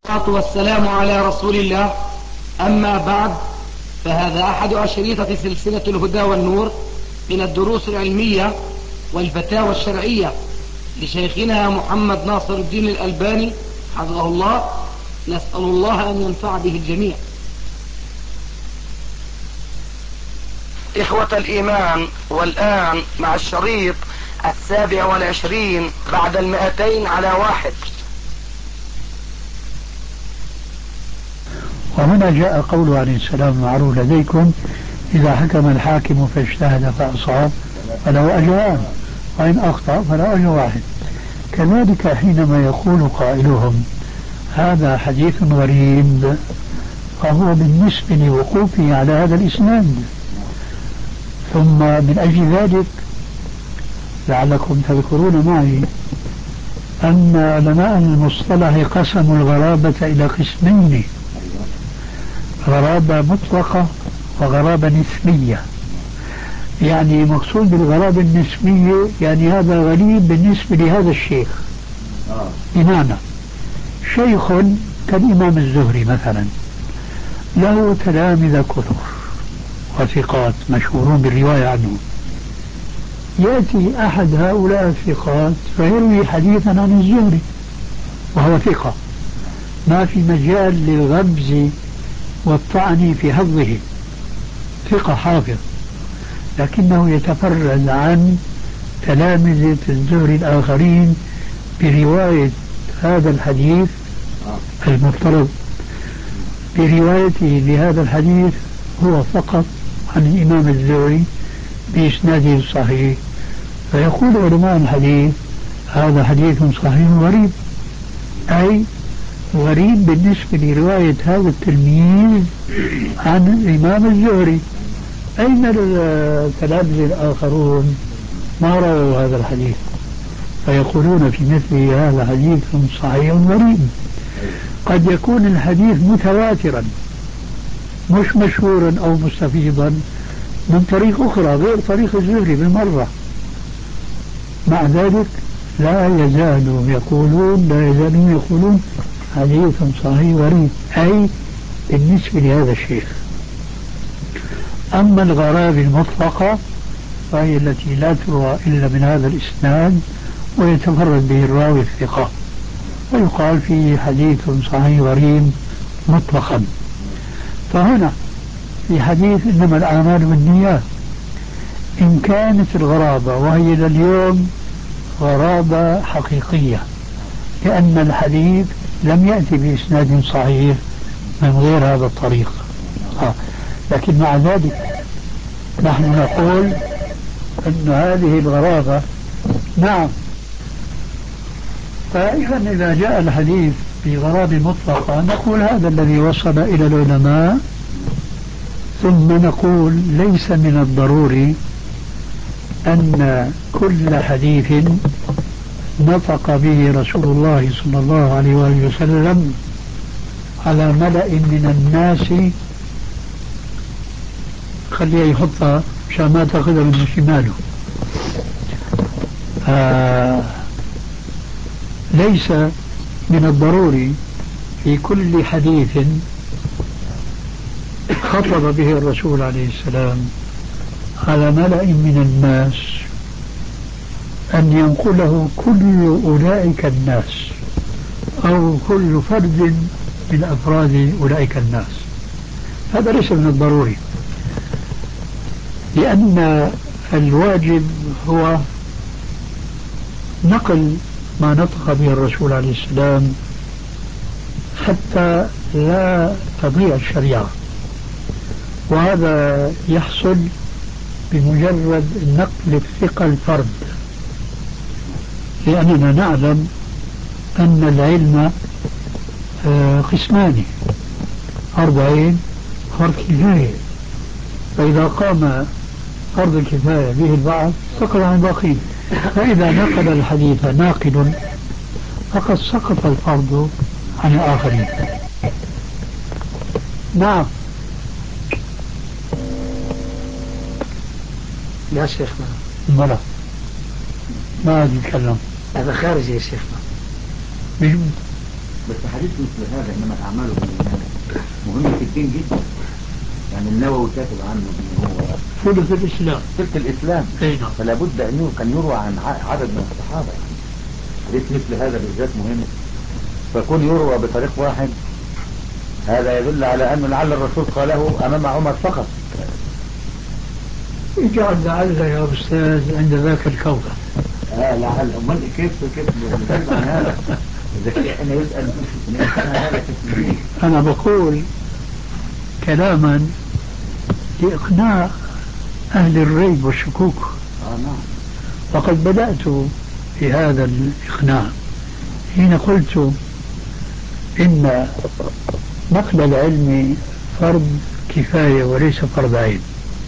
والصلاة والسلام على رسول الله. أما بعد، فهذا أحد أشريطة سلسلة الهدى والنور من الدروس العلمية والفتاوى الشرعية لشيخنا محمد ناصر الدين الألباني حفظه الله. نسأل الله أن ينفع به الجميع. إخوة الإيمان، والآن مع الشريط 27 بعد 200 على 1. وهنا جاء قوله عليه السلام المعروف لديكم: إذا حكم الحاكم فاجتهد فأصاب فله أجران، وإن أخطأ فله أجر واحد. كذلك حينما يقول قائلهم هذا حديث غريب، فهو بالنسبة لوقوفه على هذا الإسناد. ثم من أجل ذلك لعلكم تذكرون معي أن علماء المصطلح قسموا الغرابة إلى قسمين: غرابة مطلقة وغرابة نسبية. يعني مقصود بالغرابة النسبية يعني هذا غريب بالنسبة لهذا الشيخ. بمعنى شيخ كالإمام الزهري مثلا له تلامذة كثر وثقات مشهورون بالرواية عنه، يأتي أحد هؤلاء الثقات فيروي حديثا عن الزهري وهو ثقة، ما في مجال للغبز والطعن في حظه، ثقة حافظ، لكنه يتفرد عن تلامذة الزهري الآخرين برواية هذا الحديث المفترض بروايته لهذا الحديث هو فقط عن الإمام الزهري بإسناده الصحيح. فيقول علماء الحديث هذا حديث صحيح غريب، أي غريب بالنسبة لرواية هذا التلميذ عن الإمام الزهري. أين التلامذة الآخرون ما رووا هذا الحديث؟ فيقولون في مثل هذا حديث صحيح غريب. قد يكون الحديث متواترا مش مشهورا أو مستفيضا من طريق أخرى غير طريق الزهري بالمرة، مع ذلك لا يزالون يقولون حديث صحيح غريب، أي بالنسبة لهذا الشيخ. أما الغرابة المطلقة فهي التي لا تروى إلا من هذا الإسناد ويتفرد به الراوي الثقة، ويقال فيه حديث صحيح غريب مطلقا. فهنا في حديث إنما الأعمال بالنيات، إن كانت الغرابة وهي لليوم غرابة حقيقية لأن الحديث لم يأتي بإسناد صحيح من غير هذا الطريق، لكن مع ذلك نحن نقول أن هذه الغرابة نعم. فإذا جاء الحديث بغرابة مطلقة نقول هذا الذي وصل إلى العلماء، ثم نقول ليس من الضروري أن كل حديث نطق به رسول الله صلى الله عليه وآله وسلم على ملأ من الناس، خليه يحطها مشان ما تأخذها من شماله. ليس من الضروري في كل حديث خطب به الرسول عليه السلام على ملأ من الناس أن ينقله كل أولئك الناس أو كل فرد من أفراد أولئك الناس. هذا ليس من الضروري، لأن الواجب هو نقل ما نطق به الرسول عليه السلام حتى لا تضيع الشريعة، وهذا يحصل بمجرد نقل الثقة الفرد، لأننا نعلم أن العلم قسمان: فرض عين فرض كفاية، فإذا قام فرض الكفاية به البعض سقط عن الباقين، فإذا نقل الحديث ناقل فقد سقط الفرض عن الآخرين. نعم يا شيخنا مرة ما أتكلم هذا خارجي يا شيخنا. بس حديث مثل هذا انما الاعمال بالنيات مهم في الدين جدا. يعني النووي كاتب عنه ان هو ثلث الإسلام. ثلث الاسلام. أي نعم. فلا بد ان كان يروى عن عدد من الصحابه. يعني حديث مثل هذا بالذات مهم، فكون يروى بطريق واحد هذا يدل على ان لعل الرسول قاله امام عمر فقط. اجعل لعل يا أستاذ عند ذاك الكون. لعل امال كيف نجيب عن هذا؟ اذا احنا يسال هذا كيف. أنا بقول كلاما لإقناع أهل الريب والشكوك. نعم. وقد بدأت في هذا الإقناع حين قلت إن نقل العلم فرض كفاية وليس فرض عين.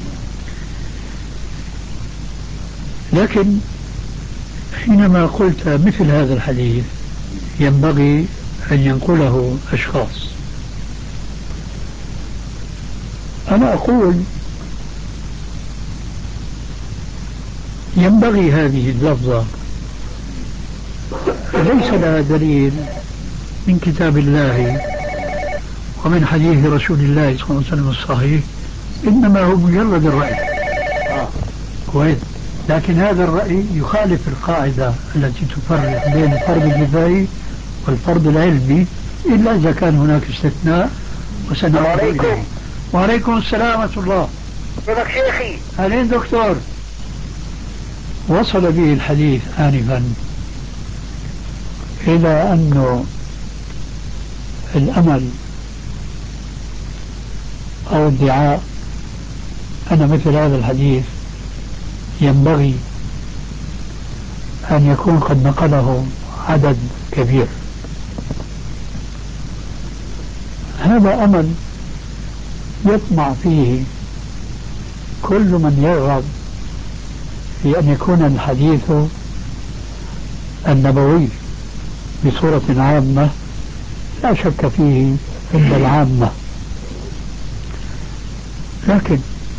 لكن حينما قلت مثل هذا الحديث ينبغي أن ينقله أشخاص، أنا أقول ينبغي هذه اللفظة ليس لها دليل من كتاب الله ومن حديث رسول الله صلى الله عليه وسلم الصحيح، إنما هو مجرد الرأي. كويس. لكن هذا الرأي يخالف القاعدة التي تفرق بين الفرض الكفائي والفرض العلمي، إلا إذا كان هناك استثناء وسنعود إليه. وعليكم السلام ورحمة الله. كيفك شيخي؟ أهلين دكتور. وصل به الحديث آنفا إلى أنه الأمل أو ادعاء أن مثل هذا الحديث ينبغي أن يكون قد نقله عدد كبير. هذا أمل يطمع فيه كل من يرغب في أن يكون الحديث النبوي بصورة عامة لا شك فيه عند العامة. لكن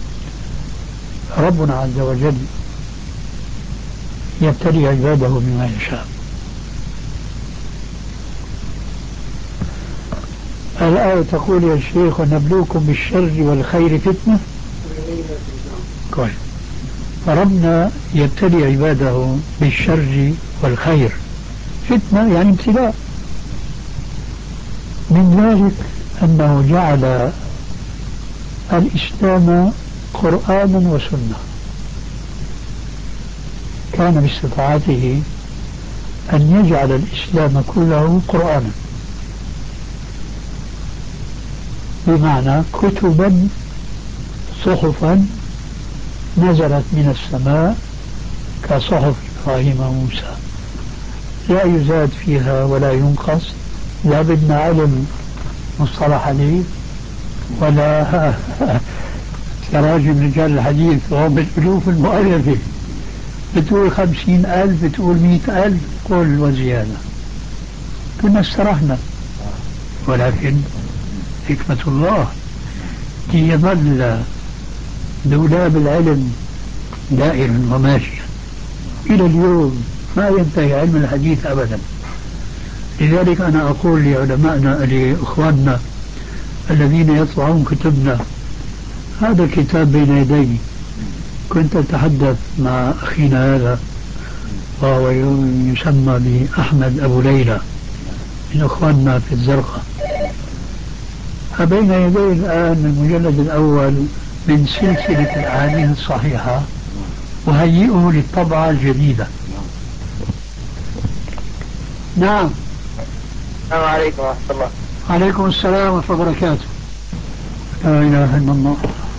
ربنا عز وجل يبتلي عباده بما يشاء. الآية تقول يا شيخ ونبلوكم بالشر والخير فتنة. كويس. فربنا يبتلي عباده بالشر والخير فتنة، يعني ابتلاء. من ذلك أنه جعل الإسلام قرآنا وسنة. كان باستطاعته أن يجعل الإسلام كله قرآنا، بمعنى كتبا صحفا نزلت من السماء كصحف إبراهيم وموسى، لا يزاد فيها ولا ينقص، لا بدنا علم مصطلح حديث ولا تراجم رجال الحديث وهم بالألوف المؤلفة، بتقول 50,000 بتقول 100,000 قول وزيادة، كنا استرحنا. ولكن حكمة الله يظل دولاب العلم دائرا وماشيا إلى اليوم، ما ينتهي علم الحديث أبدا. لذلك أنا أقول لعلمائنا لإخواننا الذين يطبعون كتبنا، هذا الكتاب بين يدي، كنت أتحدث مع أخينا هذا وهو يسمى بأحمد أبو ليلى من أخواننا في الزرقاء، فبين يدي الآن المجلد الأول من سلسلة الأحاديث الصحيحة، وهيئه للطبعة الجديدة. نعم. السلام عليكم ورحمة الله. عليكم السلام ورحمة الله وبركاته. لا إله إلا الله.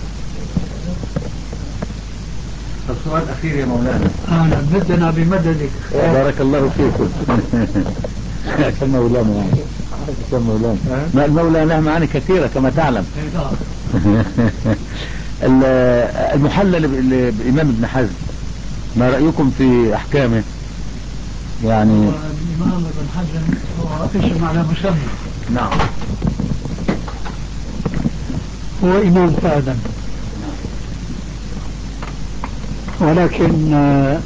السؤال الأخير يا مولانا. أهلا، بدنا بمددك. بارك الله فيكم. أحسن مولانا يعني. أحسن مولانا. ما المولى له معاني كثيرة كما تعلم. المحلل بالإمام ابن حزم، ما رأيكم في أحكامه؟ يعني الإمام ابن حزم هو اسم على مسمى. نعم. هو إمام فعلا، ولكن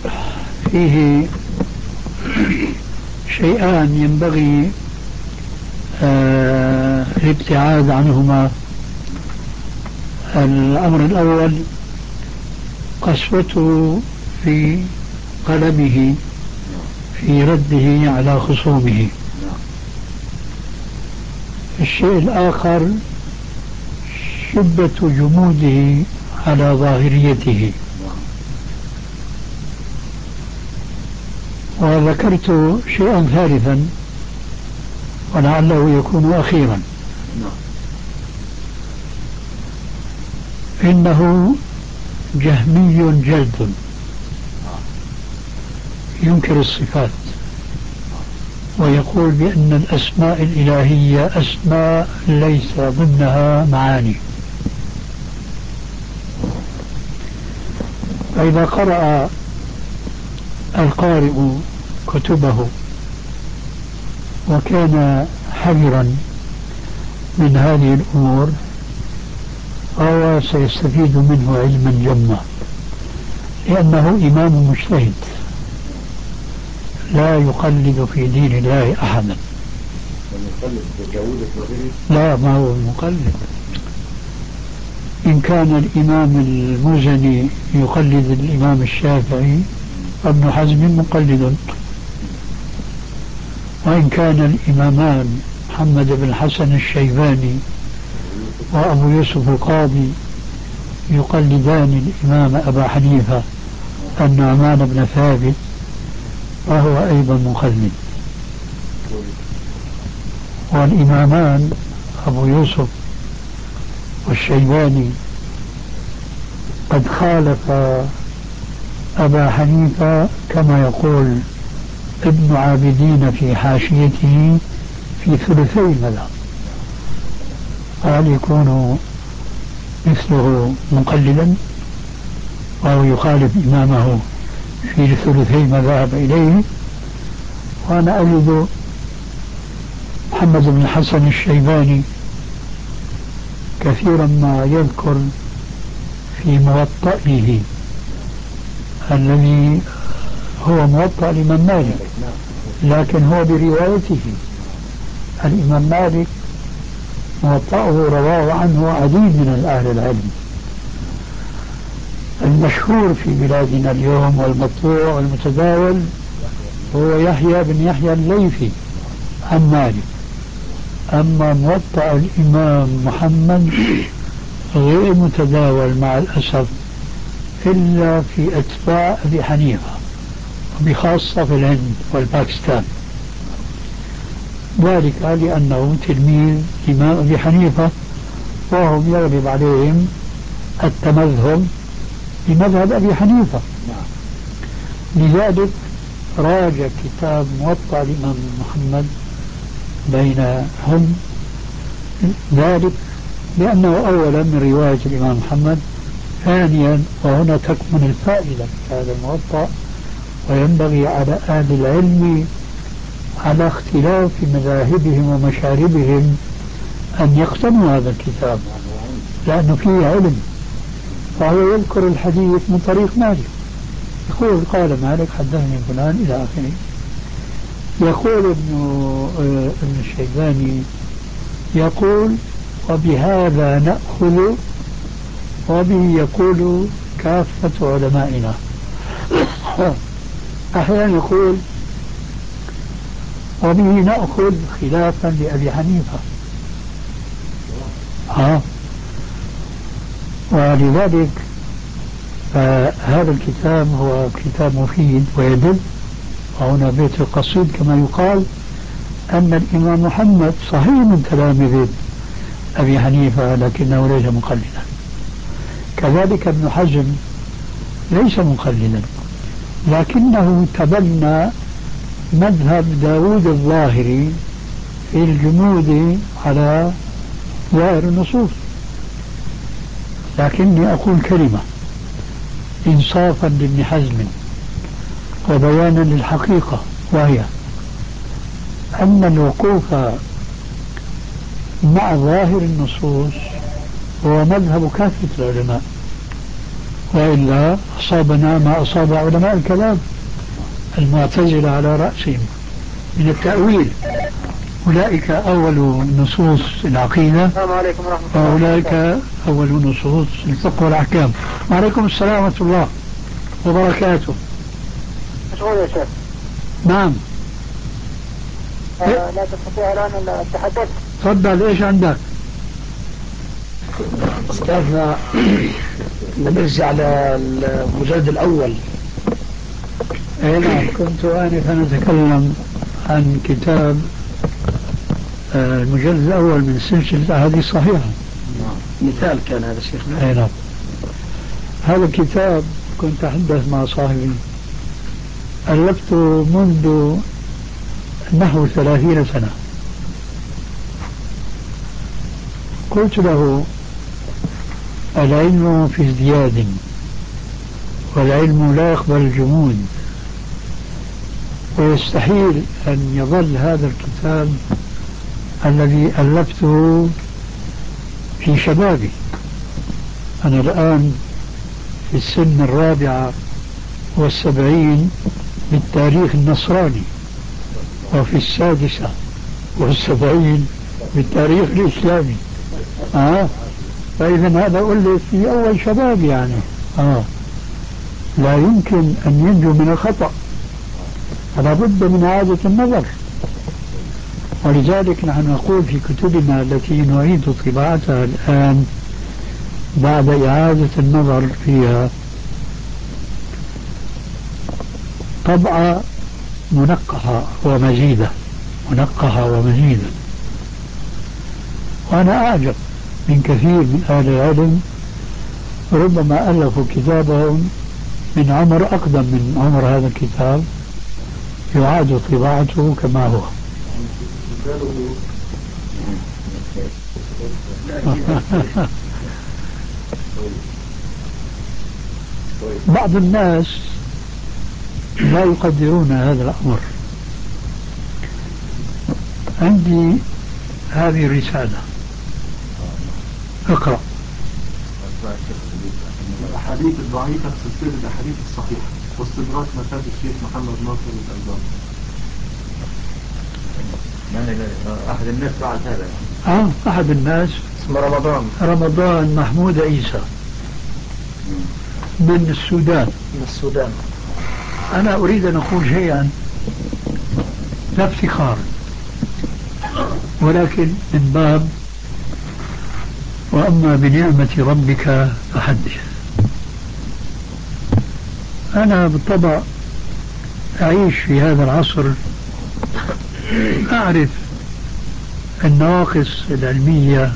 فيه شيئان ينبغي الابتعاد عنهما. الأمر الأول قسوته في قلمه في رده على خصومه. الشيء الآخر شدة جموده على ظاهريته. وذكرت شيئا ثالثا ولعله يكون أخيرا، إنه جهمي جلد ينكر الصفات ويقول بأن الأسماء الإلهية أسماء ليس ضمنها معاني. فإذا قرأ القارئ كتبه وكان حذرا من هذه الأمور فهو سيستفيد منه علما جما، لأنه إمام مجتهد لا يقلد في دين الله أحدا. لا، ما هو المقلد. إن كان الإمام المزني يقلد الإمام الشافعي فابن حزم مقلد، وإن كان الإمامان محمد بن الحسن الشيباني وأبو يوسف القاضي يقلدان الإمام أبا حنيفة النعمان بن ثابت فهو أيضا مقلد. والإمامان أبو يوسف والشيباني قد خالف أبا حنيفة كما يقول ابن عابدين في حاشيته في ثلثي المذهب. قال يكون مثله مقلدا وهو يخالف إمامه في ثلثي ما ذهب إليه. وأنا أجد محمد بن الحسن الشيباني كثيرا ما يذكر في موطئه الذي هو موطأ الإمام مالك، لكن هو بروايته. الإمام مالك موطأه رواه عنه عديد من أهل العلم. المشهور في بلادنا اليوم والمطبوع والمتداول هو يحيى بن يحيى الليثي عن مالك. أما موطأ الإمام محمد غير متداول مع الأسف إلا في أتباع أبي حنيفة، وبخاصة في الهند والباكستان، ذلك لأنه تلميذ إمام أبي حنيفة وهم يغلب عليهم التمذهب بمذهب أبي حنيفة. لذلك راجع كتاب موطأ الإمام محمد بينهم، ذلك لأنه أولا من رواية الإمام محمد، ثانيا وهنا تكمن الفائدة في هذا الموطأ، وينبغي على أهل العلم على اختلاف مذاهبهم ومشاربهم أن يقتنوا هذا الكتاب لأنه فيه علم. فهو يذكر الحديث من طريق مالك، يقول قال مالك حدثني فلان إلى آخره. يقول ابن الشيباني يقول وبهذا نأخذ، وبه يقول كافة علمائنا. أحيانا يقول وبه نأخذ خلافا لأبي حنيفة. ولذلك هذا الكتاب هو كتاب مفيد ويدل، وهنا بيت القصيد كما يقال أن الإمام محمد صحيح من تلامذة أبي حنيفة لكنه ليس مقلدا. كذلك ابن حزم ليس مقلدا لكنه تبنى مذهب داود الظاهري في الجمود على ظاهر النصوص. لكني أقول كلمة إنصافا لابن حزم وبيانا للحقيقة، وهي أن الوقوف مع ظاهر النصوص هو مذهب كافة العلماء، وإلا أصابنا ما أصاب علماء الكلام المعتزلة على رأسهم من التأويل أولئك أول نصوص العقيدة السلام عليكم ورحمة الله وأولئك أول نصوص الفقه والأحكام. وعليكم السلام ورحمة الله وبركاته. مشغول يا شيخ. نعم. لا تستطيع الآن التحدث. تفضل، إيش عندك؟ أستاذنا نرجع على المجلد الأول. نعم، كنت آنفا أتكلم عن كتاب المجلد الأول من سلسلة أحاديث صحيحة. مثال كان هذا شيخنا. نعم. هذا الكتاب كنت أتحدث مع صاحبي، ألفته منذ نحو 30 سنة. قلت له: العلم في ازدياد، والعلم لا يقبل الجمود، ويستحيل أن يظل هذا الكتاب الذي ألفته في شبابي. أنا الآن في السن 74 بالتاريخ النصراني، وفي 76 بالتاريخ الإسلامي. فإذا هذا ألف في أول شباب يعني. لا يمكن أن ينجو من الخطأ، فلا بد من إعادة النظر. ولذلك نحن نقول في كتبنا التي نعيد طباعتها الآن بعد إعادة النظر فيها طبعة منقحة ومزيدة، منقحة ومزيدة. وأنا أعجب من كثير من أهل العلم ربما ألفوا كتابهم من عمر أقدم من عمر هذا الكتاب، يعاد طباعته كما هو. بعض الناس لا يقدرون هذا الأمر. عندي هذه الرسالة، اقرأ. الأحاديث الضعيفة في سلسلة الأحاديث الصحيحة واستدراك مكتب الشيخ محمد ناصر الألباني. أحد الناس فعل هذا. أحد الناس اسمه رمضان محمود عيسى من السودان. أنا أريد أن أقول شيئا لا افتخار، ولكن من باب وأما بنعمة ربك فحدث. أنا بالطبع أعيش في هذا العصر، أعرف النواقص العلمية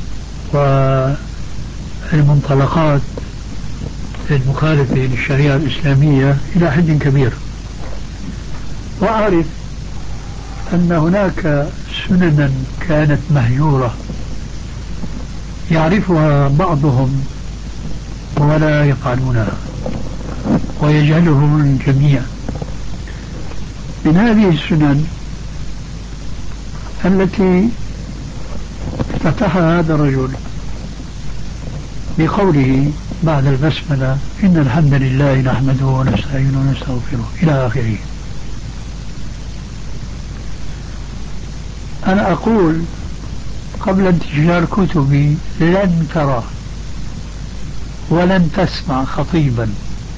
والمنطلقات المخالفة للشريعة الإسلامية إلى حد كبير، وأعرف أن هناك سننا كانت مهجورة يعرفها بعضهم ولا يفعلونها ويجهلهم الجميع. من هذه السنن التي افتتحها هذا الرجل بقوله بعد البسملة: إن الحمد لله نحمده ونستعينه ونستغفره إلى آخره. أنا أقول قبل انتشار كتبي: لن ترى ولن تسمع خطيبا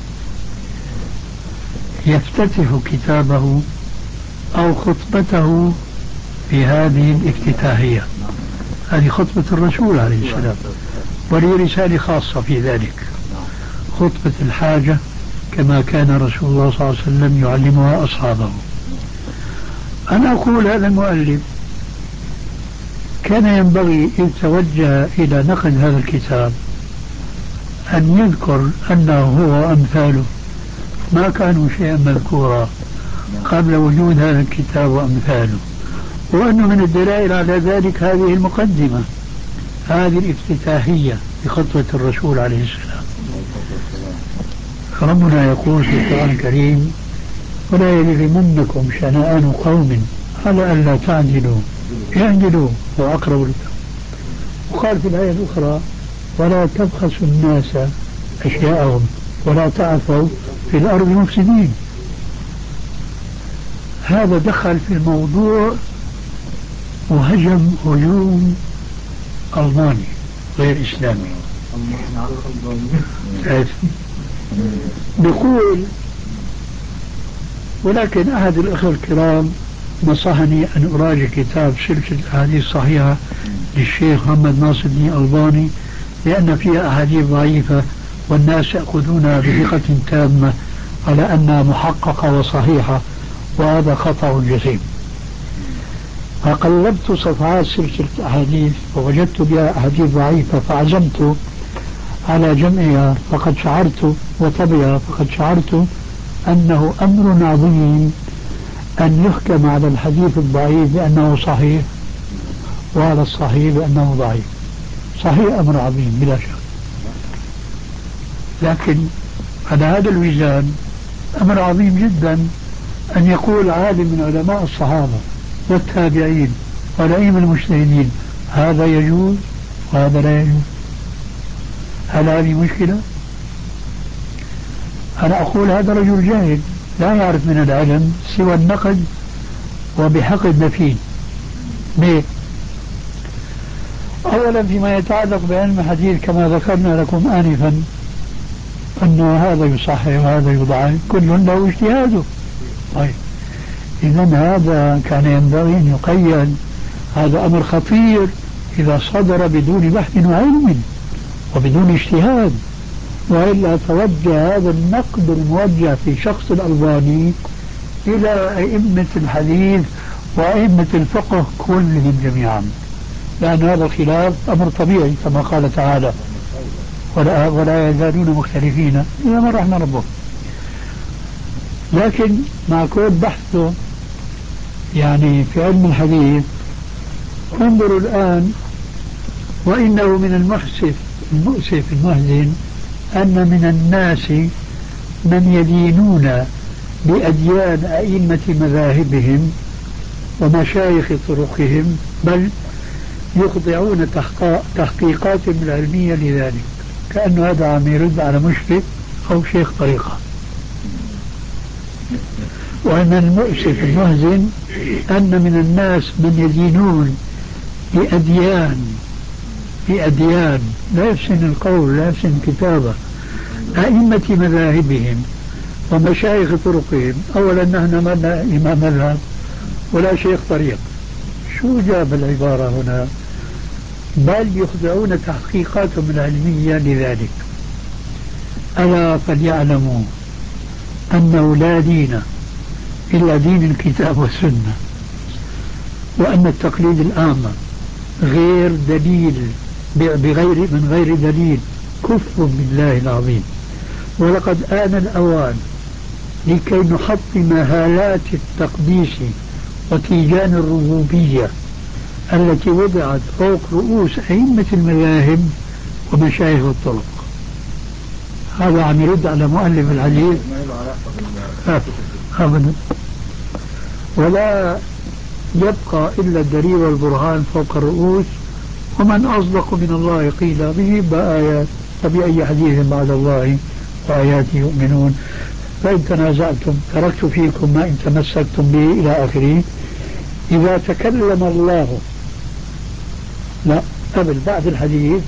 يفتتح كتابه أو خطبته بهذه الافتتاحية. هذه خطبة الرسول عليه السلام، ولي رسالة خاصة في ذلك، خطبة الحاجة كما كان رسول الله صلى الله عليه وسلم يعلمها أصحابه. أنا أقول هذا المؤلف كان ينبغي إذ توجه إلى نقد هذا الكتاب أن يذكر أنه هو أمثاله ما كانوا شيئا مذكورا قبل وجود هذا الكتاب وأمثاله، وأنه من الدلائل على ذلك هذه المقدمة، هذه الافتتاحية بخطوة الرسول عليه السلام. ربنا يقول في القرآن الكريم: ولا يجرمنكم شنآن قوم على ألا تعدلوا اعدلوا هو أقرب للتقوى. وقال في الآية الأخرى: ولا تبخسوا الناس أشياءهم ولا تعثوا في الأرض مفسدين. هذا دخل في الموضوع وهجم هجوم ألماني غير إسلامي. بيقول ولكن أحد الأخوة الكرام نصحني أن أراجع كتاب سلسلة الأحاديث الصحيحة للشيخ محمد ناصر الدين الألباني لأن فيها أحاديث ضعيفة والناس يأخذونها بثقة تامة على أنها محققة وصحيحة، وهذا خطأ جسيم. فقلبت صفحات سلسلة الأحاديث ووجدت بها أحاديث ضعيفة فعزمت على جمعها، فقد شعرت وطبعها فقد شعرت أنه أمر عظيم أن يحكم على الحديث الضعيف بأنه صحيح وعلى الصحيح بأنه ضعيف. صحيح أمر عظيم بلا شك، لكن على هذا الوزان أمر عظيم جدا أن يقول عالم من علماء الصحابة والتابعين والأئمة المجتهدين هذا يجوز وهذا لا يجوز. هل هذه مشكلة؟ أنا أقول هذا رجل جاهل لا يعرف من العلم سوى النقد وبحق الدفين. ليه؟ أولا فيما يتعلق بعلم الحديث كما ذكرنا لكم آنفا أنه هذا يصحح وهذا يضعف، كل له اجتهاده. طيب إذا هذا كان ينبغي أن يقيد، هذا أمر خطير إذا صدر بدون بحث وعلم وبدون اجتهاد، وإلا توجه هذا النقد الموجه في شخص الألباني إلى أئمة الحديث وأئمة الفقه كلهم جميعا، لأن هذا الخلاف أمر طبيعي كما قال تعالى ولا يزالون مختلفين إلا من رحم ربه. لكن مع كل بحثه يعني في علم الحديث انظروا الآن، وإنه من المؤسف المحزن أن من الناس من يدينون بأديان أئمة مذاهبهم ومشايخ طرقهم، بل يخضعون تحقيقاتهم العلمية لذلك، كأنه هذا عم يرد على مشرك أو شيخ طريقة. وأن المؤسف المحزن أن من الناس من يدينون بأديان لا يحسن القول لا يحسن الكتابة أئمة مذاهبهم ومشايخ طرقهم. أولا نحن ما لنا إمام مذهب ولا شيخ طريق، شو جاب العبارة هنا؟ بل يخضعون تحقيقاتهم العلمية لذلك. ألا فليعلموا أنه لا دين إلا دين الكتاب والسنة، وأن التقليد الأعمى غير دليل من غير دليل كفر بالله العظيم. ولقد آن الأوان لكي نحطم هالات التقديس وتيجان الربوبية التي وضعت فوق رؤوس أئمة المذاهب ومشايخ الطرق. هذا عم يرد على مؤلف الحديث أبدا. ولا يبقى إلا الدليل والبرهان فوق الرؤوس، ومن أصدق من الله قيل به بآيات، فبأي حديث بعد الله وآياته يؤمنون. فإن تنازعتم تركت فيكم ما إن تمسكتم به إلى آخره. إذا تكلم الله لا قبل بعد الحديث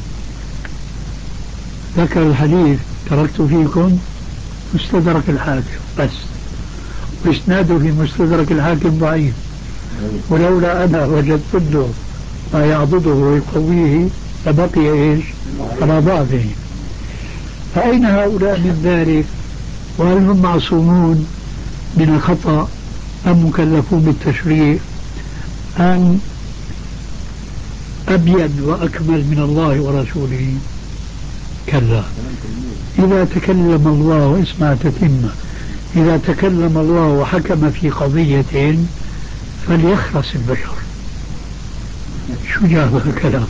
ذكر الحديث تركت فيكم مستدرك الحاكم بس، وإسناده في مستدرك الحاكم ضعيف، ولولا أنا وجدت له ما يعضده ويقويه لبقي إيش على ضعفه. فأين هؤلاء من ذلك؟ وهل هم معصومون من الخطأ أم مكلفون بالتشريع أم أبين وأكمل من الله ورسوله؟ كلا. إذا تكلم الله واسمع تتمة، إذا تكلم الله وحكم في قضية فليخرس البشر. شو جاب الكلام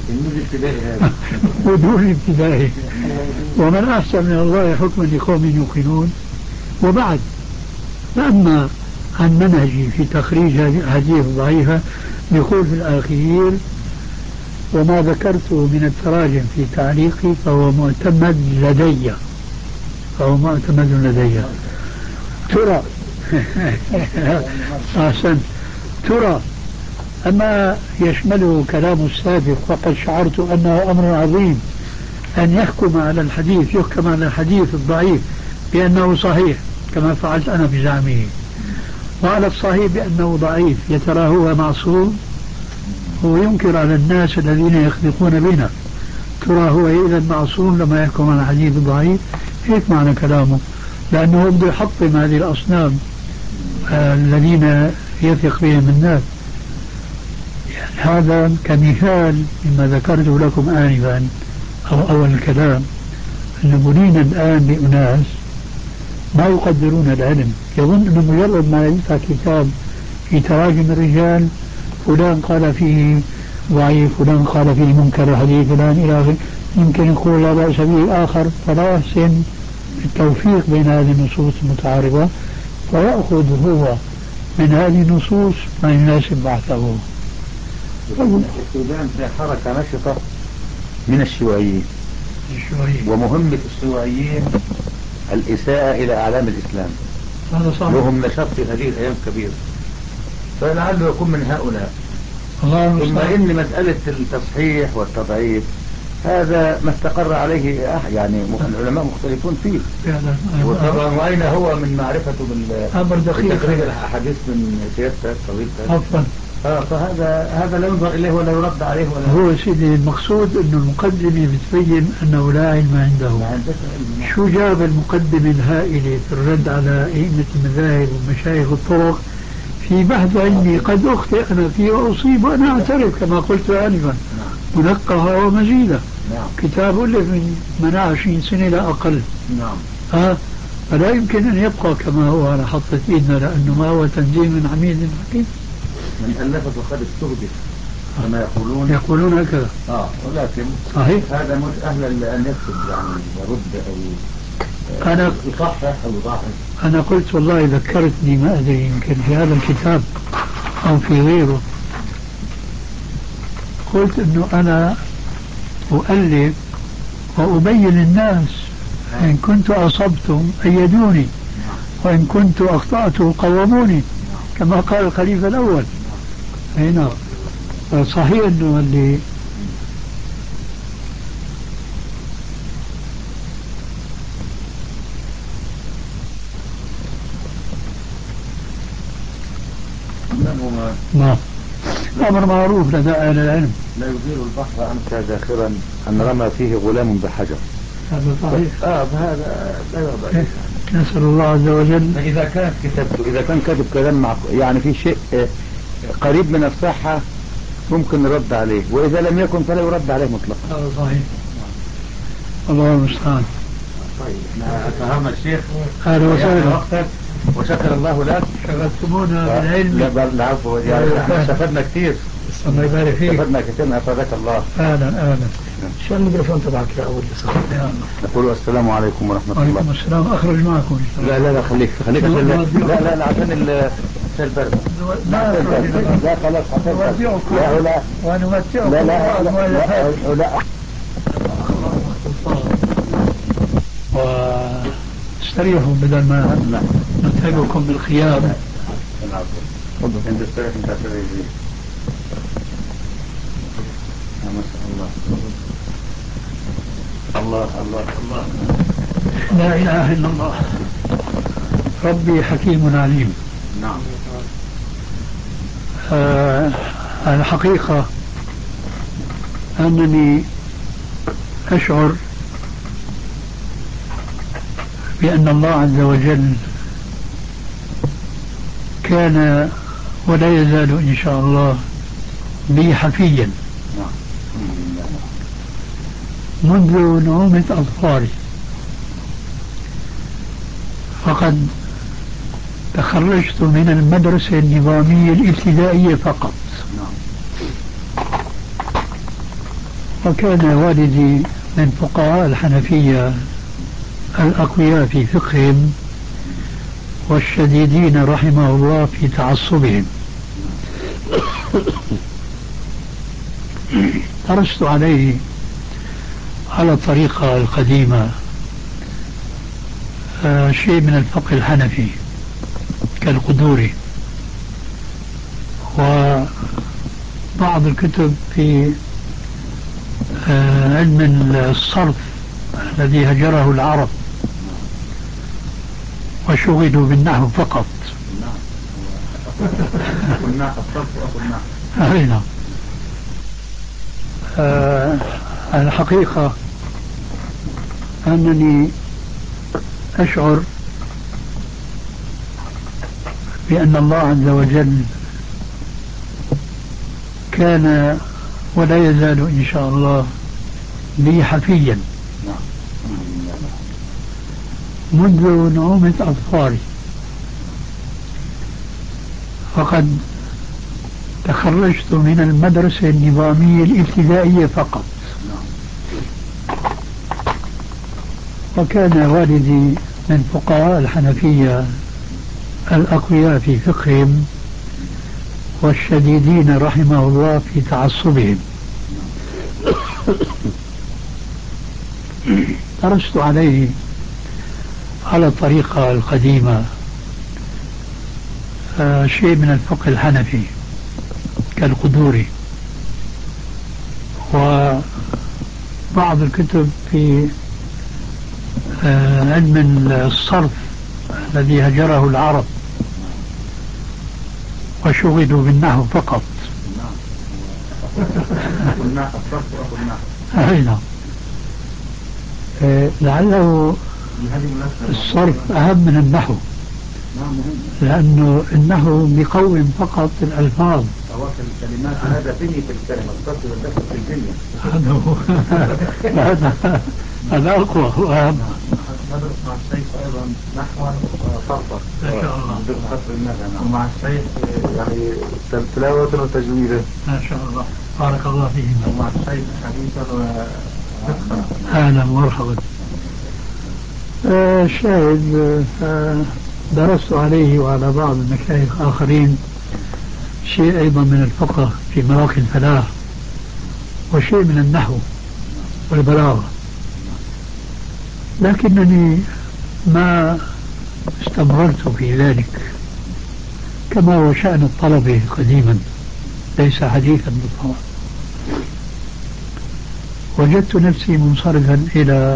ودون ابتدائي. ومن أحسن من الله حكما لقوم يوقنون. وبعد أما عن منهجي في تخريج هذه الأحاديث الضعيفة يقول في الأخير وما ذكرته من التراجم في تعليقي فهو معتمد لدي. ترى أحسن، ترى أما يشمله كلام السابق وقد شعرت أنه أمر عظيم أن يحكم على الحديث، يحكم على الحديث الضعيف بأنه صحيح كما فعلت أنا بزعمه، وعلى الصحيح بأنه ضعيف يا ترى هو معصوم؟ هو ينكر على الناس الذين يخلقون بنا، ترى هو إذا معصوم لما يحكم على الحديث الضعيف؟ هيك معنى كلامه، لأنه بده يحطم هذه الأصنام الذين يثق بهم الناس. يعني هذا كمثال مما ذكرته لكم آنفا أو أول الكلام، أن بنينا الآن بأناس ما يقدرون العلم، يظن أنه مجرد ما يفتح كتاب في تراجم الرجال فلان قال فيه ضعيف، فلان قال فيه منكر الحديث، فلان إلى آخره، يمكن يقول لا بأس به الآخر، فلا يحسن التوفيق بين هذه النصوص المتعارضة، فيأخذ هو من هذه النصوص ما يناسب بحثه. السودان في حركة نشطة من الشيوعيين، ومهمة الشيوعيين الإساءة إلى أعلام الإسلام، هذا صحيح، لهم نشاط في هذه الأيام كبير، فلعله يكون من هؤلاء. ثم إن مسألة التصحيح والتضعيف هذا ما استقر عليه يعني العلماء مختلفون فيه، وطبعا وأين هو من معرفته بتخريج الأحاديث من سيادتك طبيبتك. فهذا لا ينظر إليه ولا يرد عليه ولا هو سيدي المقصود أنه المقدمة بتبين أنه لا علم عنده. شو جاب المقدمة الهائلة في الرد على أئمة المذاهب ومشايخ الطرق في بحث علمي قد أخطئ أنا فيه وأصيب وأنا أعترف كما قلت آنفا منقها ومزيدة. كتاب ألف من 20 سنة لا أقل. فلا يمكن أن يبقى كما هو على حطة إيدنا، لأنه ما هو تنزيل من حميد حكيم. من ألف فقد استهدف كما يقولون هكذا. ولكن صحيح هذا مش أهلا لأن يكتب يعني يرد أو يصحح أو يضاعف. أنا قلت والله ذكرتني ما أدري يمكن في هذا الكتاب أو في غيره، قلت أنه أنا أؤلف وأبين الناس، إن كنت أصبتم أيدوني وإن كنت أخطأت قوموني كما قال الخليفة الأول. هنا صحيح أنه اللي الأمر معروف لدى أهل العلم. لا يدير البحر أمسى ذاخرا أن رمى فيه غلام بحجر. هذا صحيح. فهذا لا يرضى. نسأل الله عز وجل. إذا كانت كتابته إذا كان كاتب كلام يعني في شيء قريب من الصحة ممكن نرد عليه، وإذا لم يكن فلا يرد عليه مطلقا. هذا صحيح. الله المستعان. طيب فهمنا الشيخ. أهلا وسهلا. وشكر الله لك. شغلتمونا بالعلم. لا العفو، يعني استفدنا كثير. الله يبارك فيك. استفدنا كثير، أفادك الله. أهلا. شو الميكروفون تبعك يا أول نقول السلام عليكم ورحمة الله. وعليكم السلام. أخرج معكم. لا خليك لا عشان البرد. لا خلاص نودعكم. لا ونمتعكم. لا واستريحوا بدل ما نتعبكم بالخيام. انت استريح انت استريح. ما شاء الله. الله لا إله إلا الله. ربي حكيم عليم. نعم. الحقيقة أنني أشعر بأن الله عز وجل كان ولا يزال إن شاء الله بي حفيا منذ نعومة أظفاري، فقد تخرجت من المدرسة النظامية الابتدائية فقط، وكان والدي من فقهاء الحنفية الأقوياء في فقههم والشديدين رحمه الله في تعصبهم. درست عليه على الطريقة القديمة شيء من الفقه الحنفي كالقدوري، بعض الكتب في علم الصرف الذي هجره العرب وشغلوا بالنحو فقط. نعم. الحقيقة أنني أشعر بأن الله عز وجل كان ولا يزال إن شاء الله لي حفيا منذ نعومة أظفاري، فقد تخرجت من المدرسة النظامية الابتدائية فقط، وكان والدي من فقهاء الحنفية الأقوياء في فقههم والشديدين رحمه الله في تعصبهم. درست عليه على الطريقة القديمة شيء من الفقه الحنفي كالقدوري، وبعض الكتب في علم الصرف الذي هجره العرب وشغلوا بالنحو فقط. نعم. لعله الصرف أهم من النحو، لأنه النحو بيقوم فقط الألفاظ. الكلمات هذا بني في الكلمة، الصرف والدخل في البنية. هذا أقوى وأهم. ندرس مع الشيخ أيضا نحوا وصرفا ما شاء الله، ومع الشيخ يعني تلاوة وتجويدا ما شاء الله، بارك الله فيهم. ومع الشيخ حديثا وفقها. أهلا ومرحبا. شاهد درست عليه وعلى بعض المشايخ آخرين شيء أيضا من الفقه في مراكز الفلاح، وشيء من النحو والبلاغة، لكنني ما استمررت في ذلك كما هو شأن الطلبة قديما، ليس حديثا بالطبع. وجدت نفسي منصرفا إلى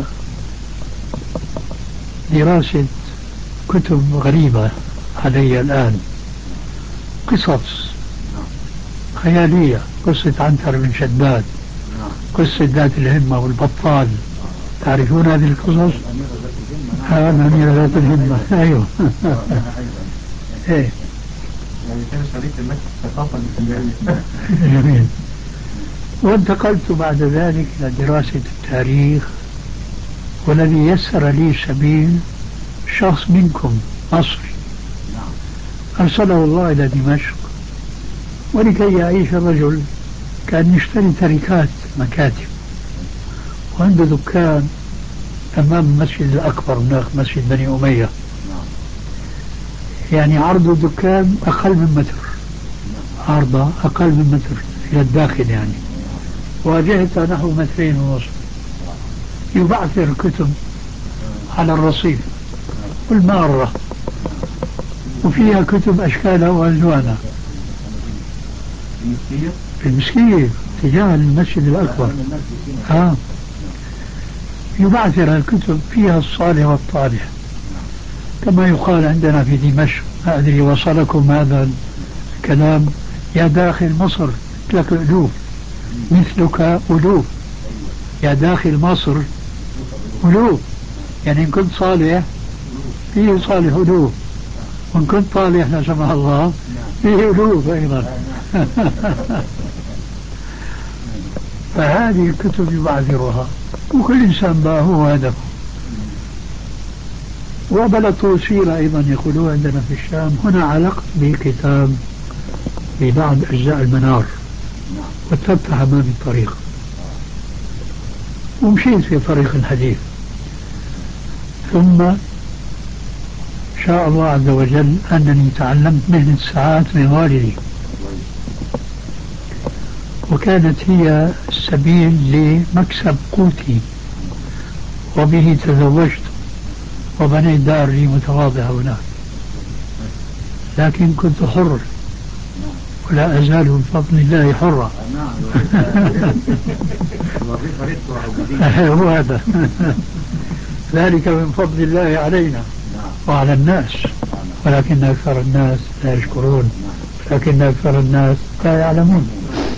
دراسة كتب غريبة علي الآن، قصص خيالية، قصة عنتر بن شداد، قصة ذات الهمة والبطال، تعرفون هذه القصص؟ الأميرة ذات الهمة. أيوه. إيه. يعني كان شريك المكتب الثقافة الإسلامية. جميل. وانتقلت بعد ذلك إلى دراسة التاريخ، والذي يسر لي سبيل شخص منكم مصري أرسله الله إلى دمشق، ولكي يعيش الرجل كان يشتري تركات مكاتب، وعنده دكان أمام المسجد الأكبر هناك، مسجد بني أمية، يعني عرض الدكان أقل من متر، عرضه أقل من متر إلى الداخل يعني، واجهته نحو 2.5 متر. يبعثر كتب على الرصيف والمارة، وفيها كتب أشكالها وألوانها في المسكية تجاه المسجد الأكبر. يبعثر الكتب فيها الصالح والطالح، كما يقال عندنا في دمشق، ما أدري وصلكم هذا الكلام، يا داخل مصر لك ألوف مثلك ألوف، يا داخل مصر ألوف، يعني إن كنت صالح فيه صالح ألوف، وإن كنت طالح لا سمح الله فيه ألوف أيضا. فهذه الكتب يبعثرها، وكل إنسان بقى هو هدفه. وبلغ سيرة أيضا يقولون عندنا في الشام. هنا علقت بكتاب في بعض أجزاء المنار، واتبت أمامي الطريق ومشيت في طريق الحديث، ثم شاء الله عز وجل أنني تعلمت مهنة الساعات من والدي، وكانت هي السبيل لمكسب قوتي، وبه تزوجت وبنيت دار لي متواضعة هناك، لكن كنت حر ولا أزال بفضل الله حرا. نعم. الوظيفة رزق وعبودية. هو هذا. ذلك من فضل الله علينا وعلى الناس، ولكن أكثر الناس لا يشكرون، ولكن أكثر الناس لا يعلمون.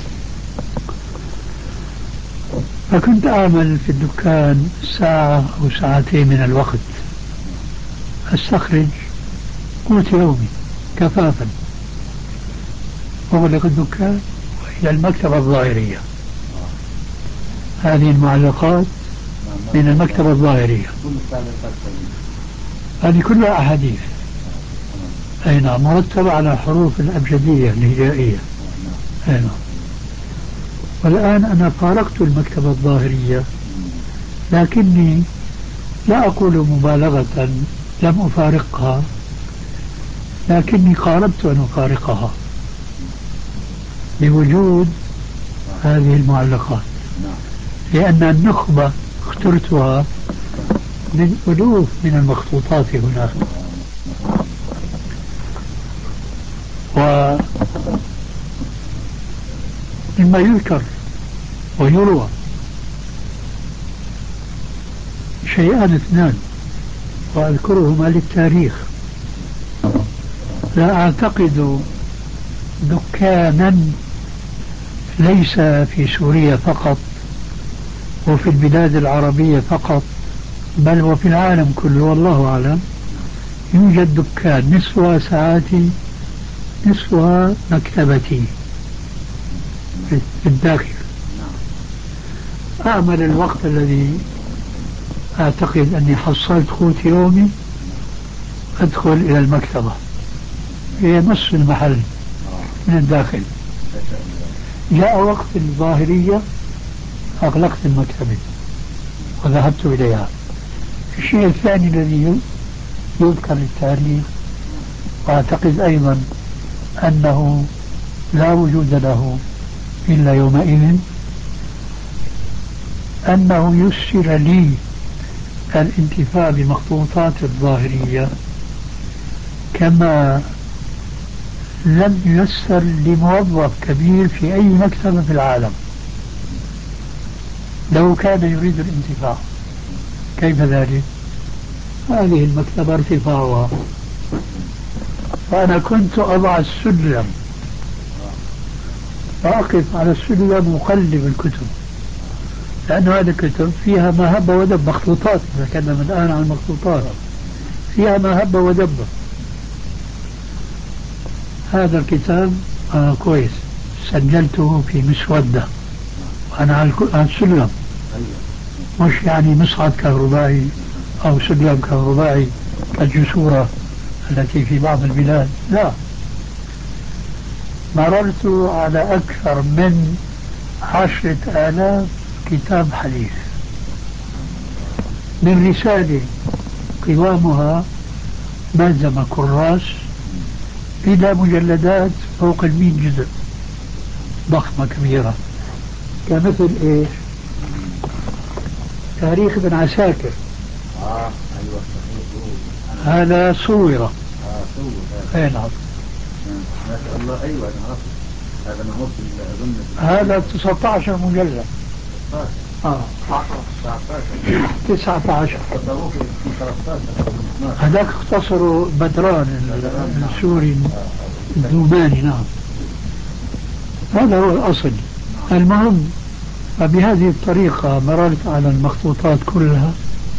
فكنت أعمل في الدكان ساعة أو ساعتين من الوقت، أستخرج قوت يومي كفافا، أغلق الدكان وإلى المكتبة الظاهرية. هذه المعلقات من المكتبة الظاهرية، هذه كلها أحاديث، أي نعم، مرتبة على حروف الأبجدية الهجائية. أي نعم. والآن أنا فارقت المكتبة الظاهرية، لكني لا أقول مبالغة لم أفارقها، لكني قاربت أن أفارقها بوجود هذه المعلقات، لأن النخبة اخترتها من ألوف من المخطوطات هناك. ومما يذكر ويروى شيئان اثنان وأذكرهما للتاريخ. لا أعتقد دكانا ليس في سوريا فقط وفي البلاد العربية فقط، بل وفي العالم كله والله أعلم، يوجد دكان نصفها ساعاتي نصفها مكتبتي في الداخل. أعمل الوقت الذي أعتقد أني حصلت قوت يومي أدخل إلى المكتبة، هي نصف المحل من الداخل. جاء وقت الظاهرية أغلقت المكتبة وذهبت إليها. الشيء الثاني الذي يذكر للتاريخ وأعتقد أيضا أنه لا وجود له إلا يومئذ، أنه يسر لي الانتفاع بمخطوطات الظاهرية كما لم ييسر لموظف كبير في أي مكتبة في العالم لو كان يريد الانتفاع. كيف ذلك؟ هذه المكتبة ارتفاعها، فأنا كنت أضع السلم وأقف على السلم وأقلب الكتب، لأن هذه الكتب فيها ما هب ودب، مخطوطات، نتكلم الآن عن المخطوطات، فيها ما هب ودب. هذا الكتاب كويس، سجلته في مسودة وأنا على السلم، مش يعني مصعد كهربائي أو سلم كهربائي كالجسورة التي في بعض البلاد، لا. مررت على أكثر من 10,000 كتاب حديث، من رسالة قوامها ملزمة كراس إلى مجلدات فوق 100 جزء ضخمة كبيرة، كمثل إيش؟ تاريخ ابن عساكر. أيوة. هذا صورة. أي نعم. ما شاء الله. أيوة أنا عرفت هذا موجود أظن. هذا 19 مجلد. 19 هذاك اختصروا بدران السوري الدوماني. نعم، هذا هو الأصل. المهم، فبهذه الطريقة مررت على المخطوطات كلها،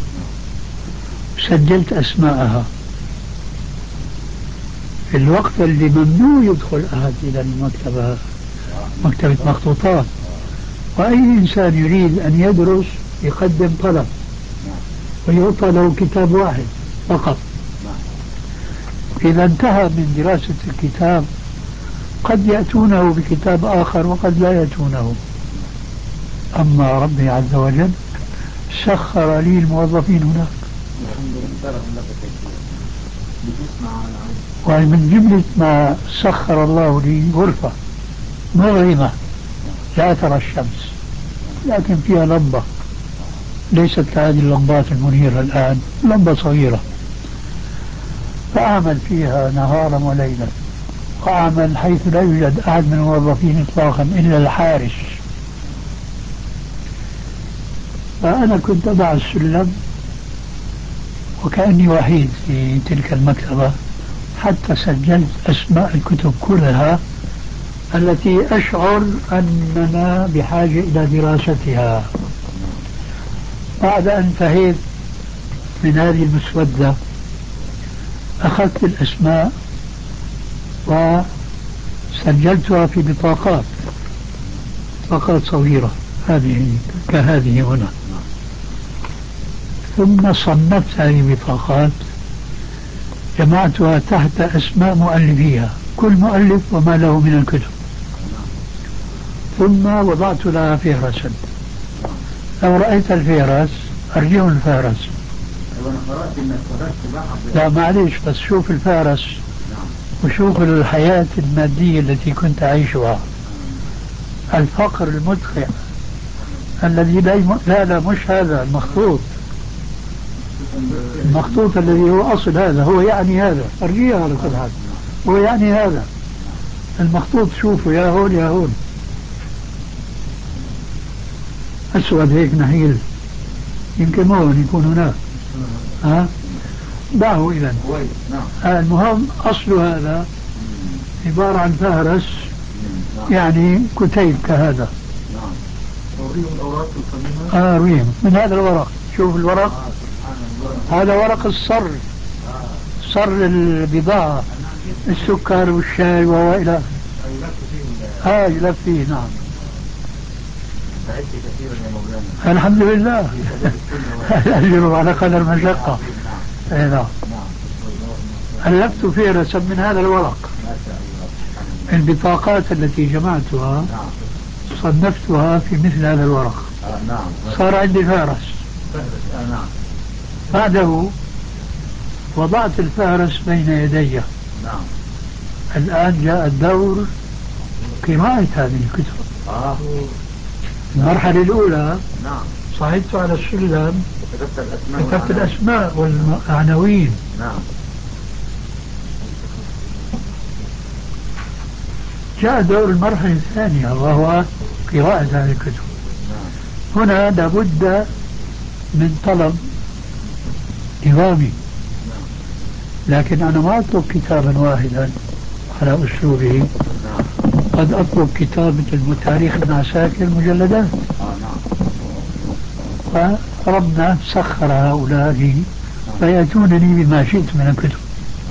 سجلت أسماءها في الوقت اللي ممنوع يدخل أحد إلى المكتبة، مكتبة مخطوطات، وأي إنسان يريد أن يدرس يقدم طلب ويعطى له كتاب واحد فقط. إذا انتهى من دراسة الكتاب قد يأتونه بكتاب آخر وقد لا يأتونه. أما ربي عز وجل سخر لي الموظفين هناك، ومن جملة ما سخر الله لي غرفة مظلمة لا ترى الشمس، لكن فيها لمبة، ليست كهذه اللمبات المنيرة الآن، لمبة صغيرة، فأعمل فيها نهارا وليلا وأعمل حيث لا يوجد أحد من الموظفين إطلاقا إلا الحارس. فأنا كنت أضع السلم وكأني وحيد في تلك المكتبة، حتى سجلت أسماء الكتب كلها التي أشعر أننا بحاجة إلى دراستها. بعد أن انتهيت من هذه المسودة أخذت الأسماء وسجلتها في بطاقات صغيرة هذه كهذه هنا، ثم صنفت هذه البطاقات، جمعتها تحت أسماء مؤلفيها، كل مؤلف وما له من الكتب، ثم وضعت لها فهرسا. لو رأيت الفهرس أرجو الفهرس. لا معليش، بس شوف الفهرس وشوف الحياة المادية التي كنت أعيشها، الفقر المدقع الذي لا مش هذا المخطوط، المخطوط الذي هو أصل هذا، هو يعني هذا أرجيها على كل حال، هو يعني هذا المخطوط. شوفوا يا هون يا هون أسود هيك نحيل، يمكن ما هون يكون هناك. دعه إذن. المهم أصل هذا عبارة عن فهرس، يعني كتيب كهذا. ريم من هذا الورق. شوف الورق، هذا ورق الصر، صر البضاعة، السكر والشاي وإلى يلف فيه. نعم الحمد لله. الأجر على قدر المشقة. نعم ألفت فهرسا من هذا الورق. البطاقات التي جمعتها صنفتها في مثل هذا الورق، صار عندي فهرس. بعده وضعت الفهرس بين يدي. الآن جاء الدور قراءة هذه الكتب. المرحلة الأولى صعدت على السلم، كتبت الأسماء والعناوين. جاء دور المرحلة الثانية وهو قراءة هذه الكتب. هنا لابد من طلب نظامي، لكن أنا ما أطلب كتابا واحدا على أسلوبه، قد أطلب كتابة المتاريخ ابن عساكر مجلدات. فربنا سخر هؤلاء لي فيأتونني بما شئت من الكتب.